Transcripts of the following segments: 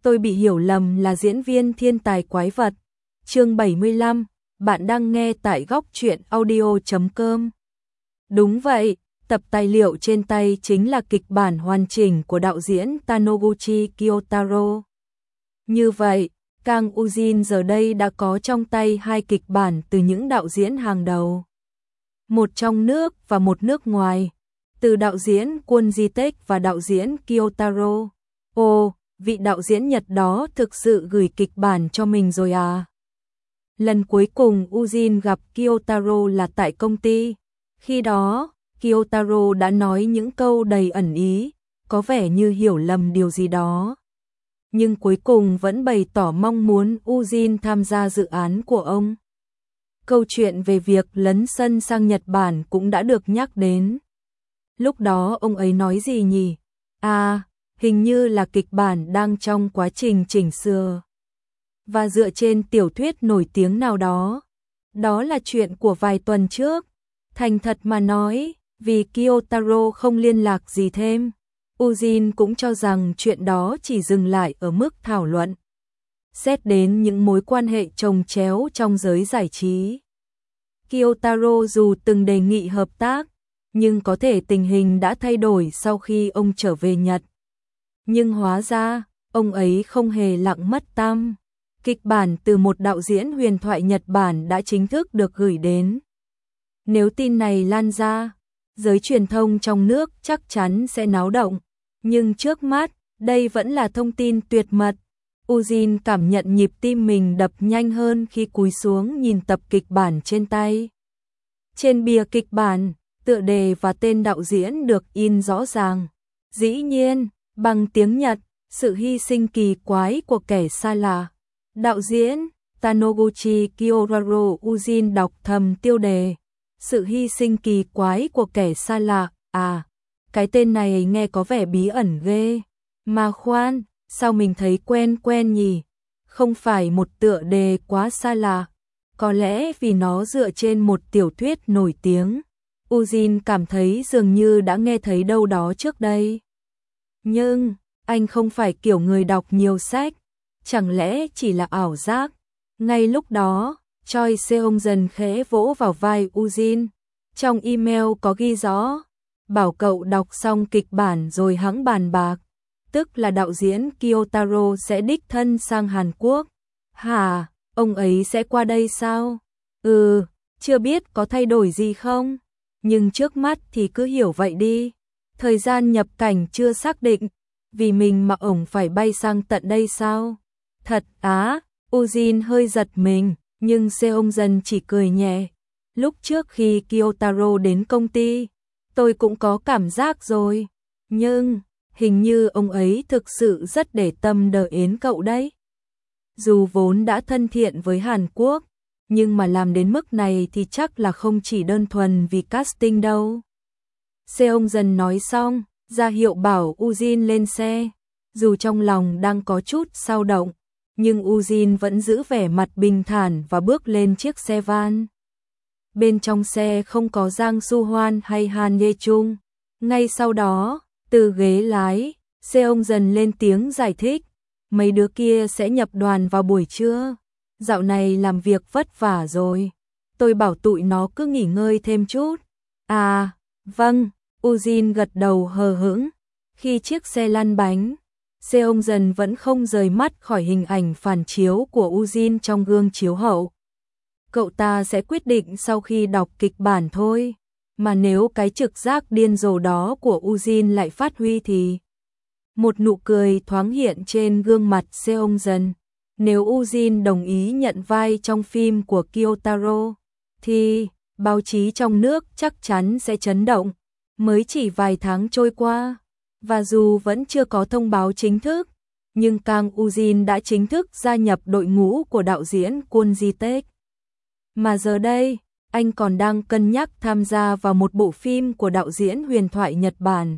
tôi bị hiểu lầm là diễn viên thiên tài quái vật. Chương 75, bạn đang nghe tại góc truyện audio.com. Đúng vậy, tập tài liệu trên tay chính là kịch bản hoàn chỉnh của đạo diễn Tannoguchi Kiyotaro. Như vậy, Kang Ujin giờ đây đã có trong tay hai kịch bản từ những đạo diễn hàng đầu. Một trong nước và một nước ngoài, từ đạo diễn Kwon Ji-taek và đạo diễn Kiyotaro. Ồ, vị đạo diễn Nhật đó thực sự gửi kịch bản cho mình rồi à? Lần cuối cùng Ujin gặp Kiyotaro là tại công ty. Khi đó, Kiyotaro đã nói những câu đầy ẩn ý, có vẻ như hiểu lầm điều gì đó. Nhưng cuối cùng vẫn bày tỏ mong muốn Ujin tham gia dự án của ông. Câu chuyện về việc lấn sân sang Nhật Bản cũng đã được nhắc đến. Lúc đó ông ấy nói gì nhỉ? À, hình như là kịch bản đang trong quá trình chỉnh sửa. Và dựa trên tiểu thuyết nổi tiếng nào đó. Đó là chuyện của vài tuần trước. Thành thật mà nói, vì Kiyotaro không liên lạc gì thêm, Ujin cũng cho rằng chuyện đó chỉ dừng lại ở mức thảo luận. Xét đến những mối quan hệ chồng chéo trong giới giải trí, Kiyotaro dù từng đề nghị hợp tác, nhưng có thể tình hình đã thay đổi sau khi ông trở về Nhật. Nhưng hóa ra, ông ấy không hề lặng mất tăm. Kịch bản từ một đạo diễn huyền thoại Nhật Bản đã chính thức được gửi đến. Nếu tin này lan ra, giới truyền thông trong nước chắc chắn sẽ náo động. Nhưng trước mắt, đây vẫn là thông tin tuyệt mật. Ujin cảm nhận nhịp tim mình đập nhanh hơn khi cúi xuống nhìn tập kịch bản trên tay. Trên bìa kịch bản, tựa đề và tên đạo diễn được in rõ ràng. Dĩ nhiên, bằng tiếng Nhật, sự hy sinh kỳ quái của kẻ xa lạ. Đạo diễn Tannoguchi Kiyotaro. Ujin đọc thầm tiêu đề. Sự hy sinh kỳ quái của kẻ xa lạ. À, cái tên này nghe có vẻ bí ẩn ghê. Mà khoan, sao mình thấy quen quen nhỉ? Không phải một tựa đề quá xa lạ. Có lẽ vì nó dựa trên một tiểu thuyết nổi tiếng. Ujin cảm thấy dường như đã nghe thấy đâu đó trước đây. Nhưng, anh không phải kiểu người đọc nhiều sách. Chẳng lẽ chỉ là ảo giác? Ngay lúc đó, Choi Seong-jeon khẽ vỗ vào vai Ujin. Trong email có ghi rõ, bảo cậu đọc xong kịch bản rồi hẵng bàn bạc. Tức là đạo diễn Kiyotaro sẽ đích thân sang Hàn Quốc. Hả, ông ấy sẽ qua đây sao? Chưa biết có thay đổi gì không? Nhưng trước mắt thì cứ hiểu vậy đi. Thời gian nhập cảnh chưa xác định. Vì mình mà ổng phải bay sang tận đây sao? Thật á, Ujin hơi giật mình, nhưng Seong-jeon chỉ cười nhẹ. Lúc trước khi Kiyotaro đến công ty, tôi cũng có cảm giác rồi. Nhưng, hình như ông ấy thực sự rất để tâm đợi đến cậu đấy. Dù vốn đã thân thiện với Hàn Quốc, nhưng mà làm đến mức này thì chắc là không chỉ đơn thuần vì casting đâu. Seong-jeon nói xong, ra hiệu bảo Ujin lên xe. Dù trong lòng đang có chút dao động, nhưng Ujin vẫn giữ vẻ mặt bình thản và bước lên chiếc xe van. Bên trong xe không có Giang Su Hoan hay Han Ye Chung. Ngay sau đó, từ ghế lái, Seong-jeon lên tiếng giải thích. Mấy đứa kia sẽ nhập đoàn vào buổi trưa. Dạo này làm việc vất vả rồi. Tôi bảo tụi nó cứ nghỉ ngơi thêm chút. À, vâng, Ujin gật đầu hờ hững. Khi chiếc xe lăn bánh, Seong-jeon vẫn không rời mắt khỏi hình ảnh phản chiếu của Ujin trong gương chiếu hậu. Cậu ta sẽ quyết định sau khi đọc kịch bản thôi. Mà nếu cái trực giác điên rồ đó của Ujin lại phát huy thì... Một nụ cười thoáng hiện trên gương mặt Seong-jeon. Nếu Ujin đồng ý nhận vai trong phim của Kiyotaro, thì báo chí trong nước chắc chắn sẽ chấn động. Mới chỉ vài tháng trôi qua, và dù vẫn chưa có thông báo chính thức, nhưng Kang Ujin đã chính thức gia nhập đội ngũ của đạo diễn Kwon Ji-taek. Mà giờ đây, anh còn đang cân nhắc tham gia vào một bộ phim của đạo diễn huyền thoại Nhật Bản.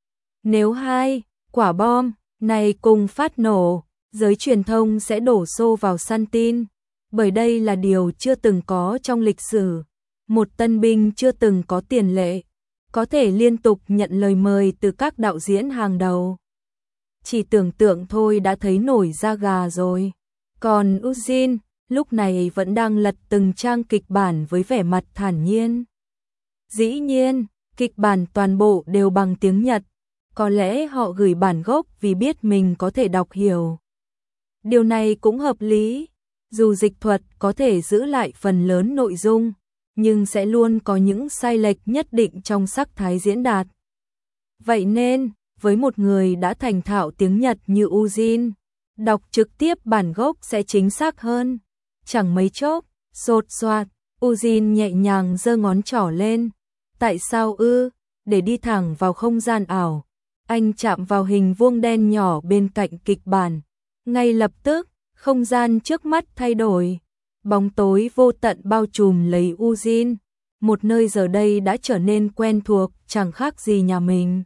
Nếu hai quả bom này cùng phát nổ, giới truyền thông sẽ đổ xô vào săn tin, bởi đây là điều chưa từng có trong lịch sử. Một tân binh chưa từng có tiền lệ, có thể liên tục nhận lời mời từ các đạo diễn hàng đầu. chỉ tưởng tượng thôi đã thấy nổi da gà rồi. Còn Ujin, lúc này vẫn đang lật từng trang kịch bản với vẻ mặt thản nhiên. Dĩ nhiên, kịch bản toàn bộ đều bằng tiếng Nhật, có lẽ họ gửi bản gốc vì biết mình có thể đọc hiểu. Điều này cũng hợp lý, dù dịch thuật có thể giữ lại phần lớn nội dung, nhưng sẽ luôn có những sai lệch nhất định trong sắc thái diễn đạt. Vậy nên, với một người đã thành thạo tiếng Nhật như Ujin, đọc trực tiếp bản gốc sẽ chính xác hơn. Chẳng mấy chốc, sột soạt, Ujin nhẹ nhàng giơ ngón trỏ lên. Tại sao ư? Để đi thẳng vào không gian ảo. Anh chạm vào hình vuông đen nhỏ bên cạnh kịch bản. Ngay lập tức, không gian trước mắt thay đổi. Bóng tối vô tận bao trùm lấy Ujin. Một nơi giờ đây đã trở nên quen thuộc, chẳng khác gì nhà mình.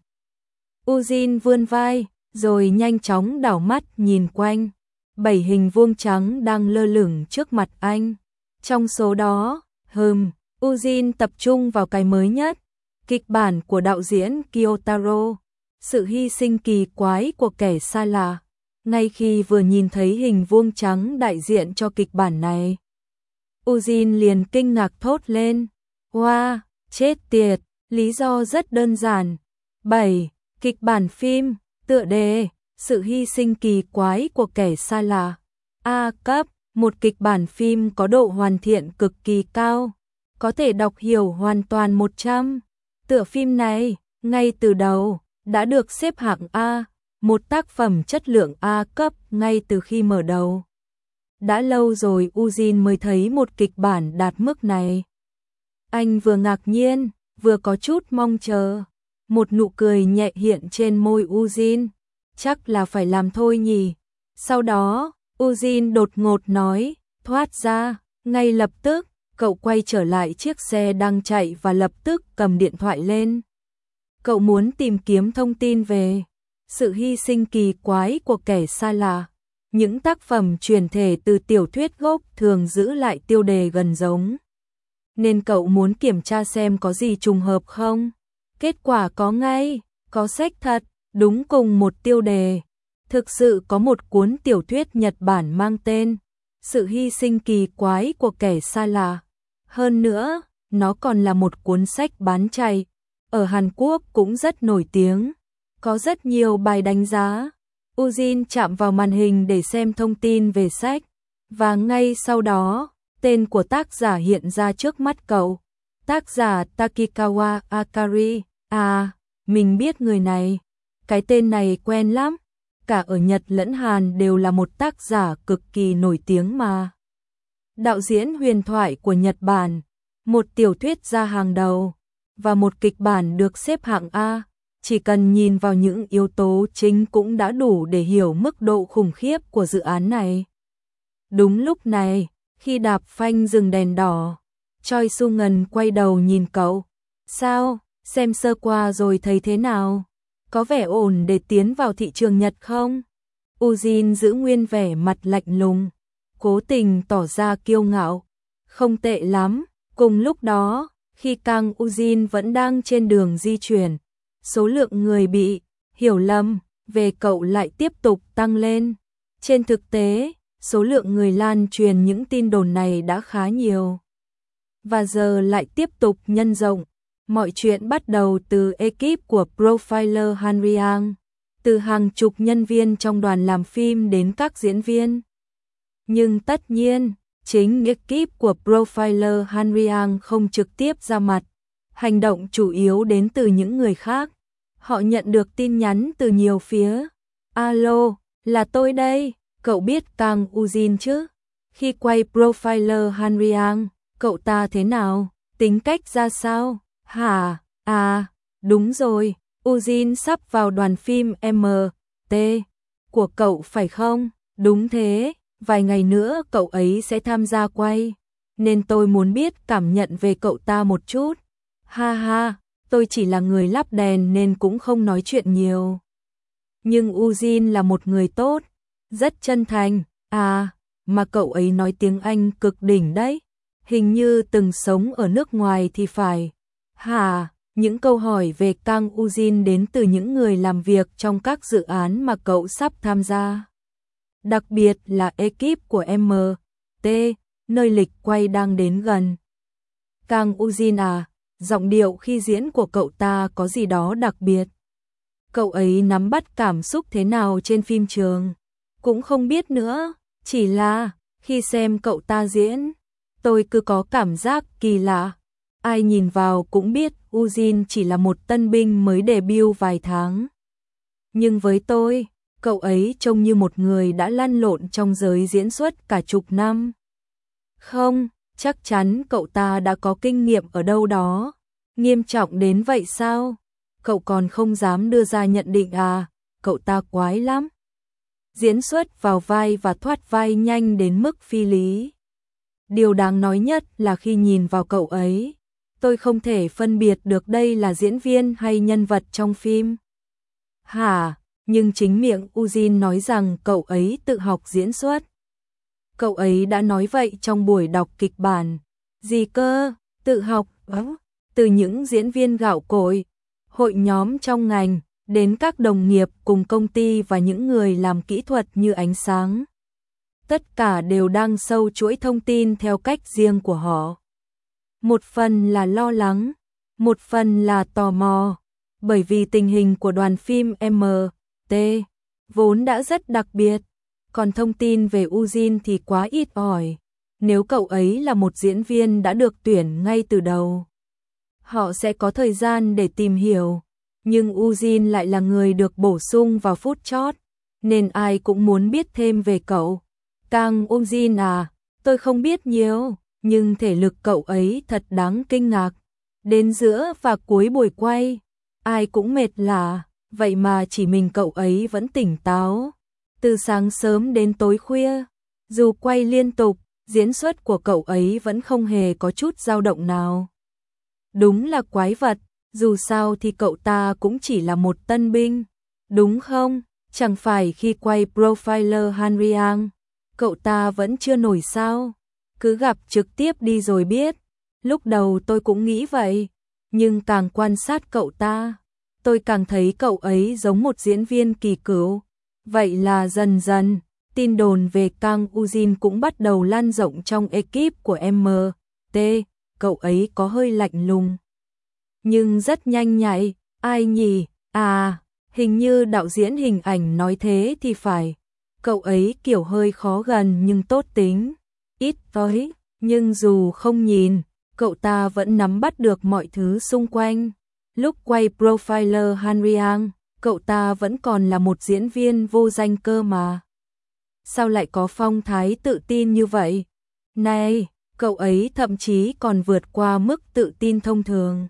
Ujin vươn vai, rồi nhanh chóng đảo mắt nhìn quanh. 7 hình vuông trắng đang lơ lửng trước mặt anh. Trong số đó, Ujin tập trung vào cái mới nhất, kịch bản của đạo diễn Kiyotaro, sự hy sinh kỳ quái của kẻ xa lạ. Ngay khi vừa nhìn thấy hình vuông trắng đại diện cho kịch bản này, Ujin liền kinh ngạc thốt lên. Wow, chết tiệt, lý do rất đơn giản. 7. Kịch bản phim, tựa đề, sự hy sinh kỳ quái của kẻ xa lạ. A cấp, một kịch bản phim có độ hoàn thiện cực kỳ cao, có thể đọc hiểu hoàn toàn 100. Tựa phim này, ngay từ đầu, đã được xếp hạng A, một tác phẩm chất lượng A cấp ngay từ khi mở đầu. Đã lâu rồi Ujin mới thấy một kịch bản đạt mức này. Anh vừa ngạc nhiên, vừa có chút mong chờ. Một nụ cười nhẹ hiện trên môi Ujin. Chắc là phải làm thôi nhỉ. Sau đó, Ujin đột ngột nói, thoát ra. Ngay lập tức, cậu quay trở lại chiếc xe đang chạy và lập tức cầm điện thoại lên. Cậu muốn tìm kiếm thông tin về sự hy sinh kỳ quái của kẻ xa lạ. Những tác phẩm truyền thể từ tiểu thuyết gốc thường giữ lại tiêu đề gần giống, nên cậu muốn kiểm tra xem có gì trùng hợp không. Kết quả có ngay, có sách thật, đúng cùng một tiêu đề. Thực sự có một cuốn tiểu thuyết Nhật Bản mang tên Sự hy sinh kỳ quái của kẻ xa lạ. Hơn nữa, nó còn là một cuốn sách bán chạy. Ở Hàn Quốc cũng rất nổi tiếng, có rất nhiều bài đánh giá. Ujin chạm vào màn hình để xem thông tin về sách, và ngay sau đó, tên của tác giả hiện ra trước mắt cậu. Tác giả Takikawa Akari. À, mình biết người này. Cái tên này quen lắm. Cả ở Nhật lẫn Hàn đều là một tác giả cực kỳ nổi tiếng mà. Đạo diễn huyền thoại của Nhật Bản, một tiểu thuyết gia hàng đầu, và một kịch bản được xếp hạng A. Chỉ cần nhìn vào những yếu tố chính cũng đã đủ để hiểu mức độ khủng khiếp của dự án này. Đúng lúc này, khi đạp phanh dừng đèn đỏ, Choi Su-ngân quay đầu nhìn cậu. Sao, xem sơ qua rồi thấy thế nào? Có vẻ ổn để tiến vào thị trường Nhật không? Ujin giữ nguyên vẻ mặt lạnh lùng, cố tình tỏ ra kiêu ngạo. Không tệ lắm. Cùng lúc đó, khi Kang Ujin vẫn đang trên đường di chuyển, số lượng người bị hiểu lầm về cậu lại tiếp tục tăng lên. Trên thực tế, số lượng người lan truyền những tin đồn này đã khá nhiều, và giờ lại tiếp tục nhân rộng. Mọi chuyện bắt đầu từ ekip của Profiler Hanriang, từ hàng chục nhân viên trong đoàn làm phim đến các diễn viên. Nhưng tất nhiên, chính ekip của Profiler Hanriang không trực tiếp ra mặt. Hành động chủ yếu đến từ những người khác. Họ nhận được tin nhắn từ nhiều phía. Alo, là tôi đây, cậu biết Kang Ujin chứ? Khi quay Profiler Hanriang, cậu ta thế nào? Tính cách ra sao? Hả? À, đúng rồi, Ujin sắp vào đoàn phim MT của cậu phải không? Đúng thế, vài ngày nữa cậu ấy sẽ tham gia quay, nên tôi muốn biết cảm nhận về cậu ta một chút. Ha ha, tôi chỉ là người lắp đèn nên cũng không nói chuyện nhiều. Nhưng Ujin là một người tốt, rất chân thành. À, mà cậu ấy nói tiếng Anh cực đỉnh đấy. Hình như từng sống ở nước ngoài thì phải. Hả, Những câu hỏi về Kang Ujin đến từ những người làm việc trong các dự án mà cậu sắp tham gia. Đặc biệt là ekip của MT, nơi lịch quay đang đến gần. Kang Ujin à, giọng điệu khi diễn của cậu ta có gì đó đặc biệt. Cậu ấy nắm bắt cảm xúc thế nào trên phim trường? Cũng không biết nữa, chỉ là khi xem cậu ta diễn, tôi cứ có cảm giác kỳ lạ. Ai nhìn vào cũng biết Ujin chỉ là một tân binh mới debut vài tháng. Nhưng với tôi, cậu ấy trông như một người đã lăn lộn trong giới diễn xuất cả chục năm. Không, chắc chắn cậu ta đã có kinh nghiệm ở đâu đó. Nghiêm trọng đến vậy sao? Cậu còn không dám đưa ra nhận định à? Cậu ta quái lắm. Diễn xuất vào vai và thoát vai nhanh đến mức phi lý. Điều đáng nói nhất là khi nhìn vào cậu ấy, tôi không thể phân biệt được đây là diễn viên hay nhân vật trong phim. Hả? Nhưng chính miệng Ujin nói rằng cậu ấy tự học diễn xuất. Cậu ấy đã nói vậy trong buổi đọc kịch bản. Gì cơ? Tự học? Từ những diễn viên gạo cội, hội nhóm trong ngành, đến các đồng nghiệp cùng công ty và những người làm kỹ thuật như ánh sáng. Tất cả đều đang sâu chuỗi thông tin theo cách riêng của họ. Một phần là lo lắng, một phần là tò mò, bởi vì tình hình của đoàn phim MT vốn đã rất đặc biệt, còn thông tin về Ujin thì quá ít ỏi. Nếu cậu ấy là một diễn viên đã được tuyển ngay từ đầu, họ sẽ có thời gian để tìm hiểu, nhưng Ujin lại là người được bổ sung vào phút chót, nên ai cũng muốn biết thêm về cậu. Kang Ujin à, tôi không biết nhiều, nhưng thể lực cậu ấy thật đáng kinh ngạc. Đến giữa và cuối buổi quay, ai cũng mệt lả, vậy mà chỉ mình cậu ấy vẫn tỉnh táo. Từ sáng sớm đến tối khuya, dù quay liên tục, diễn xuất của cậu ấy vẫn không hề có chút dao động nào. Đúng là quái vật, dù sao thì cậu ta cũng chỉ là một tân binh, đúng không? Chẳng phải khi quay Profiler Hanriang, cậu ta vẫn chưa nổi sao? Cứ gặp trực tiếp đi rồi biết. Lúc đầu tôi cũng nghĩ vậy, nhưng càng quan sát cậu ta, tôi càng thấy cậu ấy giống một diễn viên kỳ cựu. Vậy là dần dần, tin đồn về Kang Ujin cũng bắt đầu lan rộng trong ekip của MT, cậu ấy có hơi lạnh lùng. Nhưng rất nhanh nhạy, ai nhỉ? À, hình như đạo diễn hình ảnh nói thế thì phải. Cậu ấy kiểu hơi khó gần nhưng tốt tính, ít nói, nhưng dù không nhìn, cậu ta vẫn nắm bắt được mọi thứ xung quanh. Lúc quay Profiler Hanriang, cậu ta vẫn còn là một diễn viên vô danh cơ mà. Sao lại có phong thái tự tin như vậy? Này, cậu ấy thậm chí còn vượt qua mức tự tin thông thường.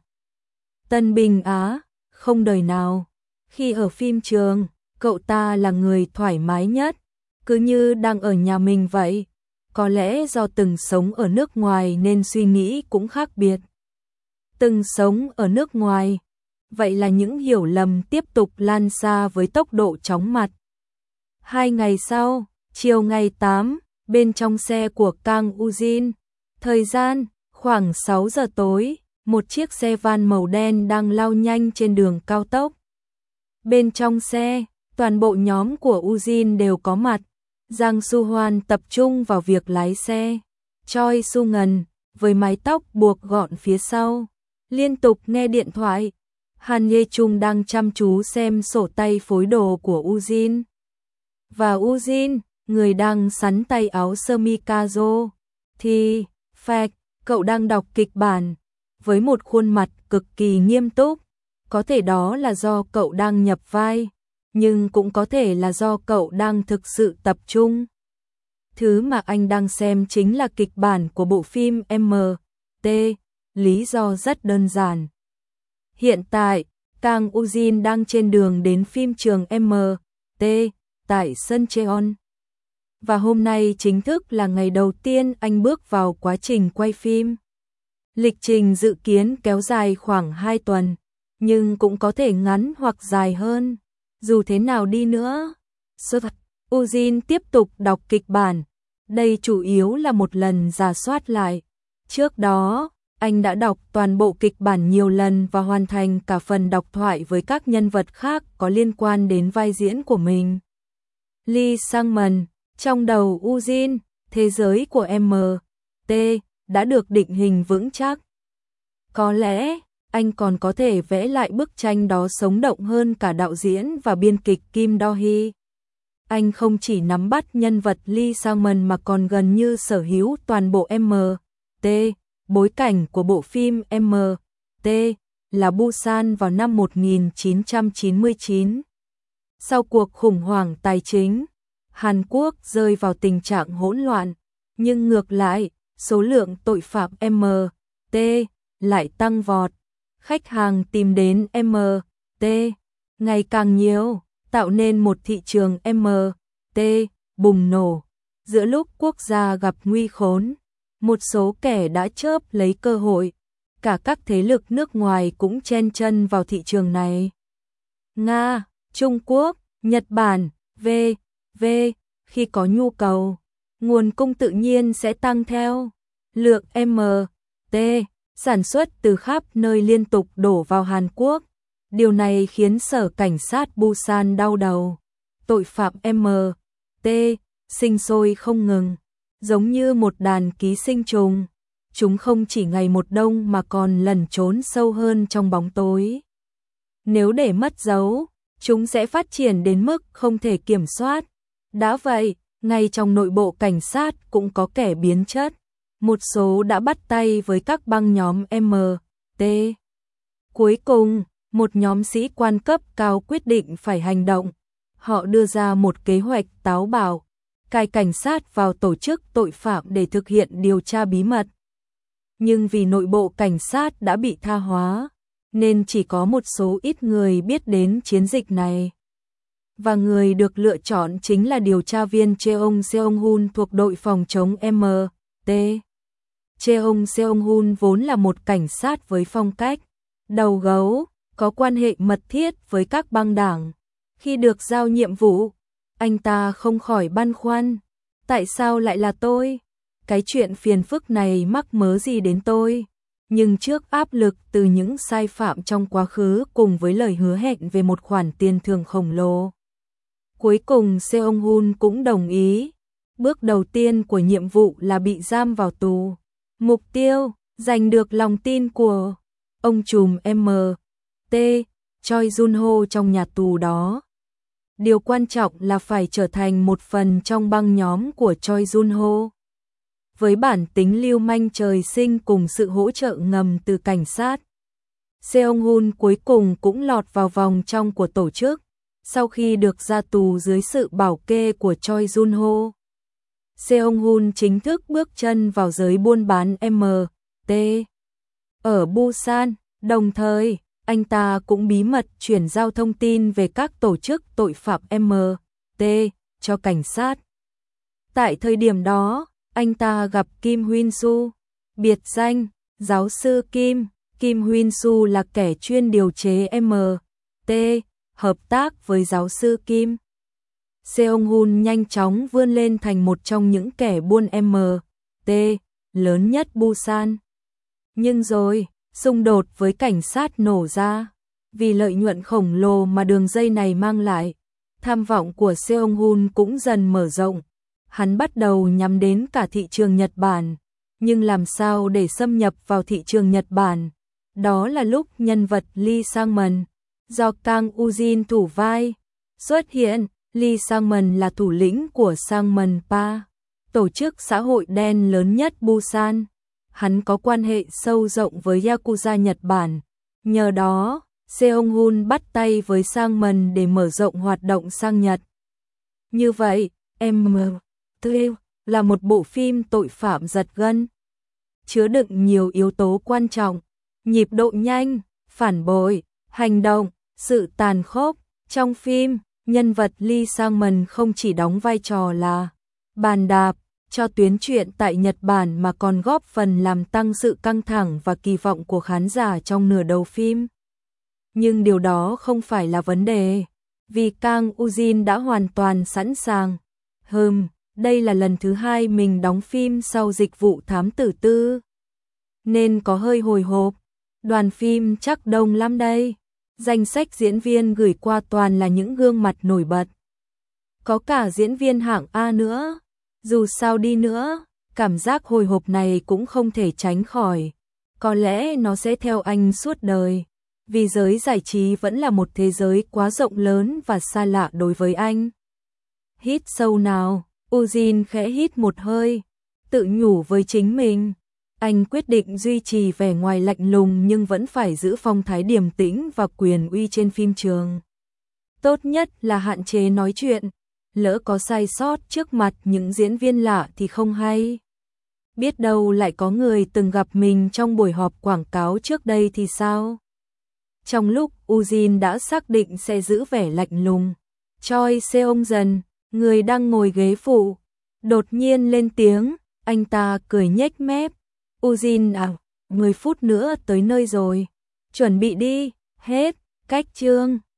Tân Bình Á, không đời nào. Khi ở phim trường, cậu ta là người thoải mái nhất, cứ như đang ở nhà mình vậy. Có lẽ do từng sống ở nước ngoài nên suy nghĩ cũng khác biệt. Từng sống ở nước ngoài, vậy là những hiểu lầm tiếp tục lan xa với tốc độ chóng mặt. 2 ngày sau, chiều ngày 8, bên trong xe của Kang Ujin, thời gian khoảng 6 giờ tối, một chiếc xe van màu đen đang lao nhanh trên đường cao tốc. Bên trong xe, toàn bộ nhóm của Ujin đều có mặt. Giang Su Hoan tập trung vào việc lái xe. Choi Su Ngân, với mái tóc buộc gọn phía sau, liên tục nghe điện thoại. Han Ye Chung đang chăm chú xem sổ tay phối đồ của Ujin. Và Ujin, người đang sắn tay áo sơ mi caro, thì, phạch, cậu đang đọc kịch bản, với một khuôn mặt cực kỳ nghiêm túc. Có thể đó là do cậu đang nhập vai, nhưng cũng có thể là do cậu đang thực sự tập trung. Thứ mà anh đang xem chính là kịch bản của bộ phim MT, lý do rất đơn giản. Hiện tại, Kang Ujin đang trên đường đến phim trường MT tại Suncheon. Và hôm nay chính thức là ngày đầu tiên anh bước vào quá trình quay phim. Lịch trình dự kiến kéo dài khoảng 2 tuần, nhưng cũng có thể ngắn hoặc dài hơn. Dù thế nào đi nữa, Ujin tiếp tục đọc kịch bản. Đây chủ yếu là một lần rà soát lại. Trước đó, Anh đã đọc toàn bộ kịch bản nhiều lần và hoàn thành cả phần đọc thoại với các nhân vật khác có liên quan đến vai diễn của mình. Lee Sang-man, trong đầu Ujin, thế giới của M.T. đã được định hình vững chắc. Có lẽ, anh còn có thể vẽ lại bức tranh đó sống động hơn cả đạo diễn và biên kịch Kim Do-hee. Anh không chỉ nắm bắt nhân vật Lee Sang-man mà còn gần như sở hữu toàn bộ M.T. Bối cảnh của bộ phim M.T. là Busan vào năm 1999. Sau cuộc khủng hoảng tài chính, Hàn Quốc rơi vào tình trạng hỗn loạn, nhưng ngược lại, số lượng tội phạm M.T. lại tăng vọt. Khách hàng tìm đến M.T. ngày càng nhiều, tạo nên một thị trường M.T. bùng nổ. Giữa lúc quốc gia gặp nguy khốn, một số kẻ đã chớp lấy cơ hội, cả các thế lực nước ngoài cũng chen chân vào thị trường này. Nga, Trung Quốc, Nhật Bản, v.v. khi có nhu cầu, nguồn cung tự nhiên sẽ tăng theo. Lượng M.T. sản xuất từ khắp nơi liên tục đổ vào Hàn Quốc. Điều này khiến Sở Cảnh sát Busan đau đầu. Tội phạm M.T. sinh sôi không ngừng, giống như một đàn ký sinh trùng. Chúng không chỉ ngày một đông mà còn lẩn trốn sâu hơn trong bóng tối. Nếu để mất dấu, chúng sẽ phát triển đến mức không thể kiểm soát. Đã vậy, ngay trong nội bộ cảnh sát cũng có kẻ biến chất. Một số đã bắt tay với các băng nhóm M.T. Cuối cùng, một nhóm sĩ quan cấp cao quyết định phải hành động. Họ đưa ra một kế hoạch táo bạo, cài cảnh sát vào tổ chức tội phạm để thực hiện điều tra bí mật. Nhưng vì nội bộ cảnh sát đã bị tha hóa, nên chỉ có một số ít người biết đến chiến dịch này. Và người được lựa chọn chính là điều tra viên Cheong Seong-hun thuộc đội phòng chống M.T. Cheong Seong-hun vốn là một cảnh sát với phong cách đầu gấu, có quan hệ mật thiết với các băng đảng. Khi được giao nhiệm vụ, anh ta không khỏi băn khoăn. Tại sao lại là tôi? Cái chuyện phiền phức này mắc mớ gì đến tôi? Nhưng trước áp lực từ những sai phạm trong quá khứ cùng với lời hứa hẹn về một khoản tiền thưởng khổng lồ, cuối cùng Seong-hun cũng đồng ý. Bước đầu tiên của nhiệm vụ là bị giam vào tù. Mục tiêu, giành được lòng tin của ông trùm M.T. Choi Jun-ho trong nhà tù đó. Điều quan trọng là phải trở thành một phần trong băng nhóm của Choi Jun-ho. Với bản tính lưu manh trời sinh cùng sự hỗ trợ ngầm từ cảnh sát, Seong-hun cuối cùng cũng lọt vào vòng trong của tổ chức. Sau khi được ra tù dưới sự bảo kê của Choi Jun-ho, Seong-hun chính thức bước chân vào giới buôn bán M.T. ở Busan, đồng thời anh ta cũng bí mật chuyển giao thông tin về các tổ chức tội phạm M.T. cho cảnh sát. Tại thời điểm đó, anh ta gặp Kim Huynh-su, biệt danh giáo sư Kim. Kim Huynh-su là kẻ chuyên điều chế M.T. hợp tác với giáo sư Kim. Seong-hun nhanh chóng vươn lên thành một trong những kẻ buôn M.T. lớn nhất Busan. Nhưng rồi, xung đột với cảnh sát nổ ra. Vì lợi nhuận khổng lồ mà đường dây này mang lại, tham vọng của Seong-hun cũng dần mở rộng. Hắn bắt đầu nhắm đến cả thị trường Nhật Bản. Nhưng làm sao để xâm nhập vào thị trường Nhật Bản? Đó là lúc nhân vật Lee Sang-man, do Kang Ujin thủ vai, xuất hiện. Lee Sang-man là thủ lĩnh của Sang-man Pa, tổ chức xã hội đen lớn nhất Busan. Hắn có quan hệ sâu rộng với Yakuza Nhật Bản. Nhờ đó, Seong-hun bắt tay với Sang-man để mở rộng hoạt động sang Nhật. Như vậy, M.T. là một bộ phim tội phạm giật gân, chứa đựng nhiều yếu tố quan trọng, nhịp độ nhanh, phản bội, hành động, sự tàn khốc. Trong phim, nhân vật Lee Sang-man không chỉ đóng vai trò là bàn đạp cho tuyến truyện tại Nhật Bản mà còn góp phần làm tăng sự căng thẳng và kỳ vọng của khán giả trong nửa đầu phim. Nhưng điều đó không phải là vấn đề, vì Kang Ujin đã hoàn toàn sẵn sàng. Đây là lần thứ 2 mình đóng phim sau dịch vụ Thám Tử 4. nên có hơi hồi hộp. Đoàn phim chắc đông lắm đây. Danh sách diễn viên gửi qua toàn là những gương mặt nổi bật. Có cả diễn viên hạng A nữa. Dù sao đi nữa, cảm giác hồi hộp này cũng không thể tránh khỏi. Có lẽ nó sẽ theo anh suốt đời. Vì giới giải trí vẫn là một thế giới quá rộng lớn và xa lạ đối với anh. Hít sâu nào, Ujin khẽ hít một hơi, tự nhủ với chính mình. Anh quyết định duy trì vẻ ngoài lạnh lùng nhưng vẫn phải giữ phong thái điềm tĩnh và quyền uy trên phim trường. Tốt nhất là hạn chế nói chuyện, lỡ có sai sót trước mặt những diễn viên lạ thì không hay. Biết đâu lại có người từng gặp mình trong buổi họp quảng cáo trước đây thì sao? Trong lúc Ujin đã xác định sẽ giữ vẻ lạnh lùng, Choi Seong-jeon, người đang ngồi ghế phụ, đột nhiên lên tiếng, anh ta cười nhếch mép. Ujin à, 10 phút nữa tới nơi rồi, chuẩn bị đi, hết, cách chương.